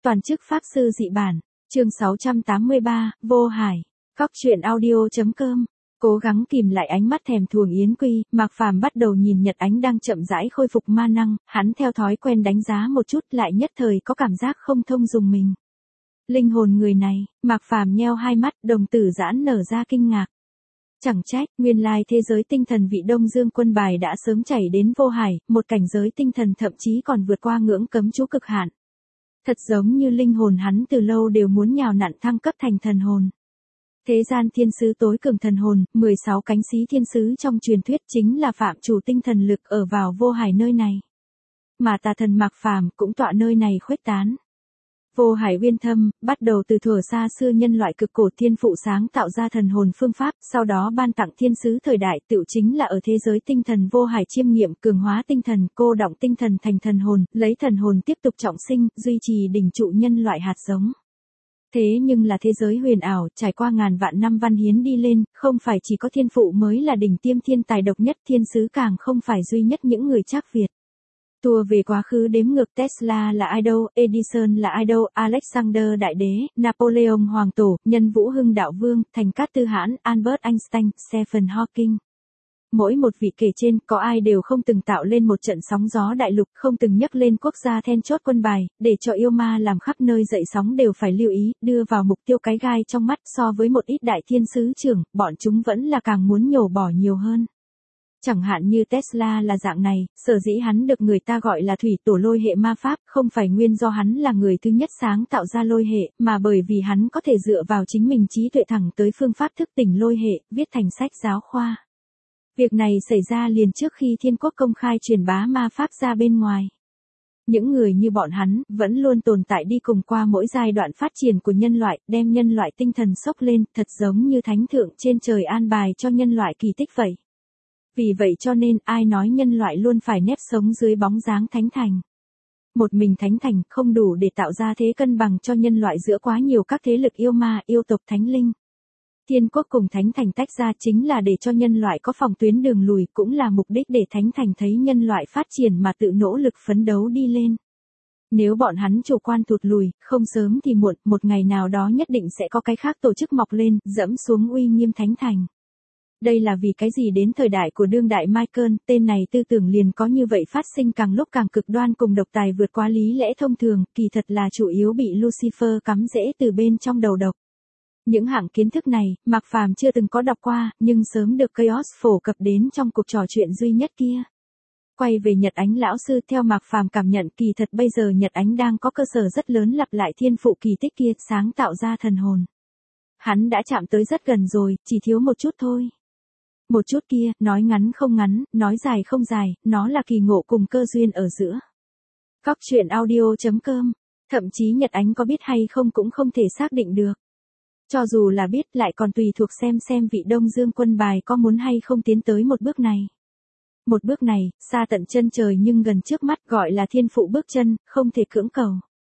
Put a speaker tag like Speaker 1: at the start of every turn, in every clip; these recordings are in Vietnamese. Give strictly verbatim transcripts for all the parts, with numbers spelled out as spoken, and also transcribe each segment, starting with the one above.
Speaker 1: Toàn chức Pháp Sư Dị Bản, chương sáu trăm tám mươi ba, Vô Hải, Cóc truyện audio.com. Cố gắng kìm lại ánh mắt thèm thuồng Yến Quy, Mạc Phàm bắt đầu nhìn Nhật Ánh đang chậm rãi khôi phục ma năng, hắn theo thói quen đánh giá một chút lại nhất thời có cảm giác không thông dùng mình. Linh hồn người này, Mạc Phàm nheo hai mắt, đồng tử giãn nở ra kinh ngạc. Chẳng trách, nguyên lai thế giới tinh thần vị Đông Dương quân bài đã sớm chảy đến Vô Hải, một cảnh giới tinh thần thậm chí còn vượt qua ngưỡng cấm chú cực hạn. Thật giống như linh hồn hắn từ lâu đều muốn nhào nặn thăng cấp thành thần hồn. Thế gian thiên sứ tối cường thần hồn, mười sáu cánh sĩ thiên sứ trong truyền thuyết chính là phạm chủ tinh thần lực ở vào Vô Hải nơi này. Mà tà thần Mạc Phàm cũng tọa nơi này khuếch tán. Vô Hải uyên thâm, bắt đầu từ thuở xa xưa nhân loại cực cổ thiên phụ sáng tạo ra thần hồn phương pháp, sau đó ban tặng thiên sứ thời đại tựu chính là ở thế giới tinh thần Vô Hải chiêm nghiệm cường hóa tinh thần, cô động tinh thần thành thần hồn, lấy thần hồn tiếp tục trọng sinh, duy trì đỉnh trụ nhân loại hạt giống. Thế nhưng là thế giới huyền ảo, trải qua ngàn vạn năm văn hiến đi lên, không phải chỉ có thiên phụ mới là đỉnh tiêm thiên tài độc nhất, thiên sứ càng không phải duy nhất những người trác Việt. Tua về quá khứ đếm ngược Tesla là ai đâu, Edison là ai đâu, Alexander Đại Đế, Napoleon Hoàng Tổ, Nhân Vũ Hưng Đạo Vương, Thành Cát Tư Hãn, Albert Einstein, Stephen Hawking. Mỗi một vị kể trên có ai đều không từng tạo lên một trận sóng gió đại lục, không từng nhắc lên quốc gia then chốt quân bài, để cho yêu ma làm khắp nơi dậy sóng đều phải lưu ý, đưa vào mục tiêu cái gai trong mắt. So với một ít đại thiên sứ trưởng, bọn chúng vẫn là càng muốn nhổ bỏ nhiều hơn. Chẳng hạn như Tesla là dạng này, sở dĩ hắn được người ta gọi là thủy tổ lôi hệ ma pháp, không phải nguyên do hắn là người thứ nhất sáng tạo ra lôi hệ, mà bởi vì hắn có thể dựa vào chính mình trí tuệ thẳng tới phương pháp thức tỉnh lôi hệ, viết thành sách giáo khoa. Việc này xảy ra liền trước khi thiên quốc công khai truyền bá ma pháp ra bên ngoài. Những người như bọn hắn, vẫn luôn tồn tại đi cùng qua mỗi giai đoạn phát triển của nhân loại, đem nhân loại tinh thần sốc lên, thật giống như thánh thượng trên trời an bài cho nhân loại kỳ tích vậy. Vì vậy cho nên, ai nói nhân loại luôn phải nếp sống dưới bóng dáng thánh thành. Một mình thánh thành không đủ để tạo ra thế cân bằng cho nhân loại giữa quá nhiều các thế lực yêu ma, yêu tộc thánh linh. Thiên quốc cùng thánh thành tách ra chính là để cho nhân loại có phòng tuyến đường lùi, cũng là mục đích để thánh thành thấy nhân loại phát triển mà tự nỗ lực phấn đấu đi lên. Nếu bọn hắn chủ quan thụt lùi, không sớm thì muộn, một ngày nào đó nhất định sẽ có cái khác tổ chức mọc lên, dẫm xuống uy nghiêm thánh thành. Đây là vì cái gì đến thời đại của đương đại Michael, tên này tư tưởng liền có như vậy phát sinh càng lúc càng cực đoan cùng độc tài vượt qua lý lẽ thông thường, kỳ thật là chủ yếu bị Lucifer cắm rễ từ bên trong đầu độc. Những hạng kiến thức này, Mạc Phàm chưa từng có đọc qua, nhưng sớm được Chaos phổ cập đến trong cuộc trò chuyện duy nhất kia. Quay về Nhật Ánh lão sư, theo Mạc Phàm cảm nhận, kỳ thật bây giờ Nhật Ánh đang có cơ sở rất lớn lặp lại thiên phụ kỳ tích kia, sáng tạo ra thần hồn. Hắn đã chạm tới rất gần rồi, chỉ thiếu một chút thôi. Một chút kia, nói ngắn không ngắn, nói dài không dài, nó là kỳ ngộ cùng cơ duyên ở giữa. Cóc truyện audio.com, thậm chí Nhật Ánh có biết hay không cũng không thể xác định được. Cho dù là biết lại còn tùy thuộc xem xem vị Đông Dương quân bài có muốn hay không tiến tới một bước này. Một bước này, xa tận chân trời nhưng gần trước mắt, gọi là thiên phụ bước chân, không thể cưỡng cầu.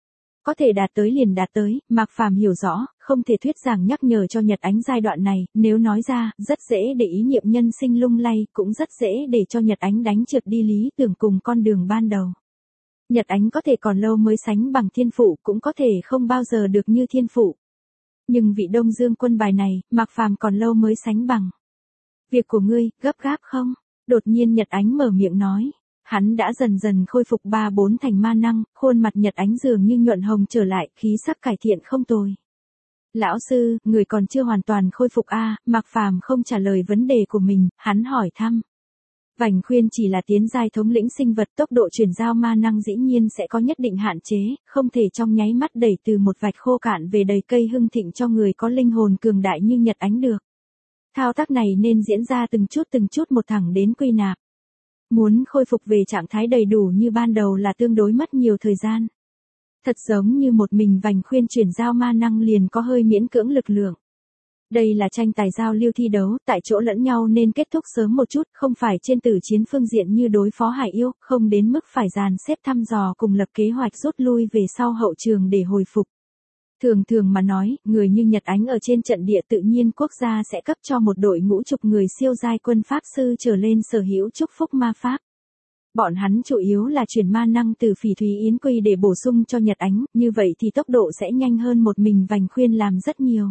Speaker 1: Có thể đạt tới liền đạt tới, Mạc Phàm hiểu rõ, không thể thuyết giảng nhắc nhở cho Nhật Ánh giai đoạn này, nếu nói ra, rất dễ để ý niệm nhân sinh lung lay, cũng rất dễ để cho Nhật Ánh đánh trượt đi lý tưởng cùng con đường ban đầu. Nhật Ánh có thể còn lâu mới sánh bằng thiên phụ, cũng có thể không bao giờ được như thiên phụ. Nhưng vị Đông Dương quân bài này, Mạc Phàm còn lâu mới sánh bằng. Việc của ngươi, gấp gáp không? Đột nhiên Nhật Ánh mở miệng nói. Hắn đã dần dần khôi phục ba bốn thành ma năng, khuôn mặt Nhật Ánh dường như nhuận hồng trở lại, khí sắc cải thiện không tồi. Lão sư, người còn chưa hoàn toàn khôi phục a à? Mạc Phàm không trả lời vấn đề của mình, hắn hỏi thăm. Vành khuyên chỉ là tiến giai thống lĩnh sinh vật, tốc độ chuyển giao ma năng dĩ nhiên sẽ có nhất định hạn chế, không thể trong nháy mắt đẩy từ một vạch khô cạn về đầy cây hưng thịnh cho người có linh hồn cường đại như Nhật Ánh được. Thao tác này nên diễn ra từng chút từng chút một thẳng đến quy nạp. Muốn khôi phục về trạng thái đầy đủ như ban đầu là tương đối mất nhiều thời gian. Thật giống như một mình Vành khuyên chuyển giao ma năng liền có hơi miễn cưỡng lực lượng. Đây là tranh tài giao lưu thi đấu, tại chỗ lẫn nhau nên kết thúc sớm một chút, không phải trên tử chiến phương diện như đối phó Hải Yêu, không đến mức phải dàn xếp thăm dò cùng lập kế hoạch rút lui về sau hậu trường để hồi phục. Thường thường mà nói, người như Nhật Ánh ở trên trận địa tự nhiên quốc gia sẽ cấp cho một đội ngũ chục người siêu giai quân pháp sư trở lên sở hữu chúc phúc ma pháp. Bọn hắn chủ yếu là chuyển ma năng từ Phỉ Thúy Yến Quy để bổ sung cho Nhật Ánh, như vậy thì tốc độ sẽ nhanh hơn một mình Vành Khuyên làm rất nhiều.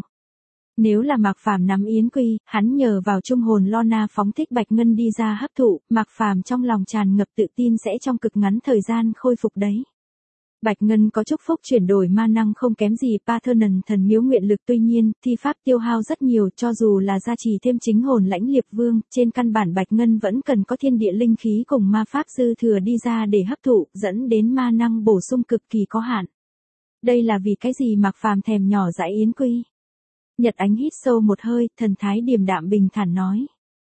Speaker 1: Nếu là Mạc Phàm nắm Yến Quy, hắn nhờ vào trung hồn Lorna phóng thích Bạch Ngân đi ra hấp thụ, Mạc Phàm trong lòng tràn ngập tự tin sẽ trong cực ngắn thời gian khôi phục đấy. Bạch Ngân có chúc phúc chuyển đổi ma năng không kém gì Parthenon thần miếu nguyện lực, tuy nhiên, thi pháp tiêu hao rất nhiều, cho dù là gia trì thêm chính hồn Lãnh Liệt Vương, trên căn bản Bạch Ngân vẫn cần có thiên địa linh khí cùng ma pháp dư thừa đi ra để hấp thụ, dẫn đến ma năng bổ sung cực kỳ có hạn. Đây là vì cái gì Mạc Phàm thèm nhỏ dãi Yến Quy. Nhật Ánh hít sâu một hơi, thần thái điềm đạm bình thản nói.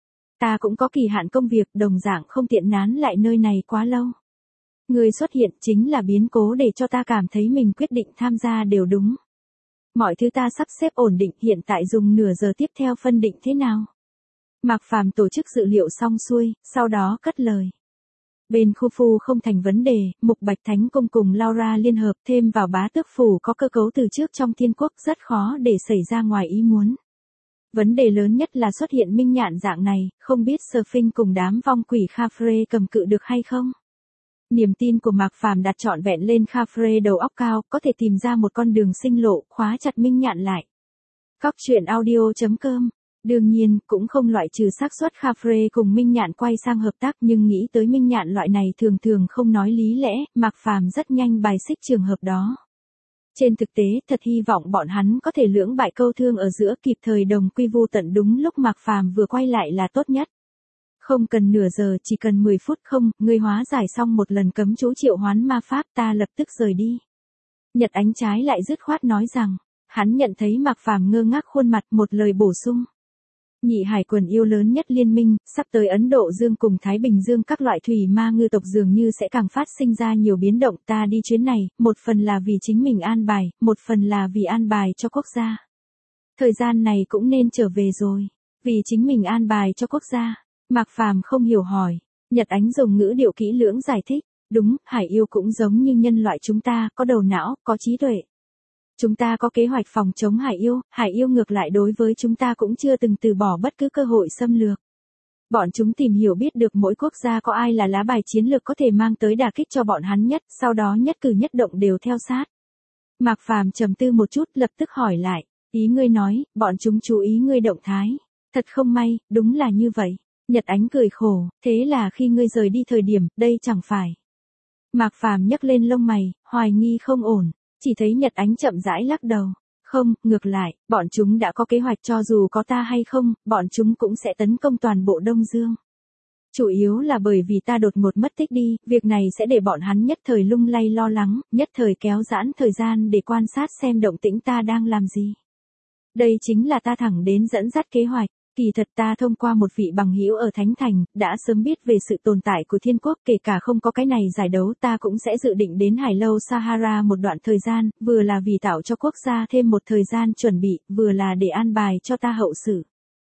Speaker 1: Ta cũng có kỳ hạn công việc, đồng dạng không tiện nán lại nơi này quá lâu. Người xuất hiện chính là biến cố để cho ta cảm thấy mình quyết định tham gia đều đúng. Mọi thứ ta sắp xếp ổn định, hiện tại dùng nửa giờ tiếp theo phân định thế nào. Mạc Phàm tổ chức dự liệu xong xuôi, sau đó cất lời. Bên khu phu không thành vấn đề, Mục Bạch Thánh Cung cùng Laura liên hợp thêm vào bá tước phủ có cơ cấu từ trước trong thiên quốc, rất khó để xảy ra ngoài ý muốn. Vấn đề lớn nhất là xuất hiện minh nhạn dạng này, không biết Surfing cùng đám vong quỷ Khafre cầm cự được hay không. Niềm tin của Mạc Phàm đặt trọn vẹn lên Khafre đầu óc cao, có thể tìm ra một con đường sinh lộ, khóa chặt minh nhạn lại. Cóc truyện audio chấm com. Đương nhiên, cũng không loại trừ xác suất Khafre cùng Minh Nhạn quay sang hợp tác, nhưng nghĩ tới Minh Nhạn loại này thường thường không nói lý lẽ, Mạc Phàm rất nhanh bài xích trường hợp đó. Trên thực tế, thật hy vọng bọn hắn có thể lưỡng bại câu thương ở giữa, kịp thời đồng quy vu tận đúng lúc Mạc Phàm vừa quay lại là tốt nhất. Không cần nửa giờ, chỉ cần mười phút. Không, ngươi hóa giải xong một lần cấm chú triệu hoán ma pháp, ta lập tức rời đi. Nhật Ánh trái lại dứt khoát nói rằng, hắn nhận thấy Mạc Phàm ngơ ngác khuôn mặt, một lời bổ sung. Nhị hải quần yêu lớn nhất liên minh, sắp tới Ấn Độ Dương cùng Thái Bình Dương các loại thủy ma ngư tộc dường như sẽ càng phát sinh ra nhiều biến động. Ta đi chuyến này, một phần là vì chính mình an bài, một phần là vì an bài cho quốc gia. Thời gian này cũng nên trở về rồi. Vì chính mình an bài cho quốc gia. Mạc Phàm không hiểu hỏi. Nhật Ánh dùng ngữ điệu kỹ lưỡng giải thích. Đúng, hải yêu cũng giống như nhân loại chúng ta, có đầu não, có trí tuệ. Chúng ta có kế hoạch phòng chống hải yêu, hải yêu ngược lại đối với chúng ta cũng chưa từng từ bỏ bất cứ cơ hội xâm lược. Bọn chúng tìm hiểu biết được mỗi quốc gia có ai là lá bài chiến lược có thể mang tới đả kích cho bọn hắn nhất, sau đó nhất cử nhất động đều theo sát. Mạc Phàm trầm tư một chút, lập tức hỏi lại, ý ngươi nói, bọn chúng chú ý ngươi động thái. Thật không may, đúng là như vậy. Nhật Ánh cười khổ, thế là khi ngươi rời đi thời điểm, đây chẳng phải. Mạc Phàm nhấc lên lông mày, hoài nghi không ổn. Chỉ thấy Nhật Ánh chậm rãi lắc đầu. Không, ngược lại, bọn chúng đã có kế hoạch, cho dù có ta hay không, bọn chúng cũng sẽ tấn công toàn bộ Đông Dương. Chủ yếu là bởi vì ta đột ngột mất tích đi, việc này sẽ để bọn hắn nhất thời lung lay lo lắng, nhất thời kéo giãn thời gian để quan sát xem động tĩnh ta đang làm gì. Đây chính là ta thẳng đến dẫn dắt kế hoạch. Kỳ thật ta thông qua một vị bằng hữu ở Thánh Thành, đã sớm biết về sự tồn tại của thiên quốc, kể cả không có cái này giải đấu ta cũng sẽ dự định đến Hải Lâu Sahara một đoạn thời gian, vừa là vì tạo cho quốc gia thêm một thời gian chuẩn bị, vừa là để an bài cho ta hậu sự.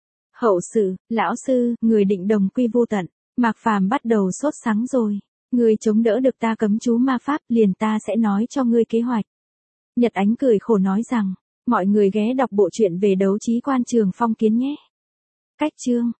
Speaker 1: Hậu sự, lão sư, người định đồng quy vô tận. Mạc Phàm bắt đầu sốt sắng rồi. Người chống đỡ được ta cấm chú ma pháp, liền ta sẽ nói cho ngươi kế hoạch. Nhật Ánh cười khổ nói rằng, mọi người ghé đọc bộ truyện về đấu trí quan Trường Phong Kiến nhé. Cách chương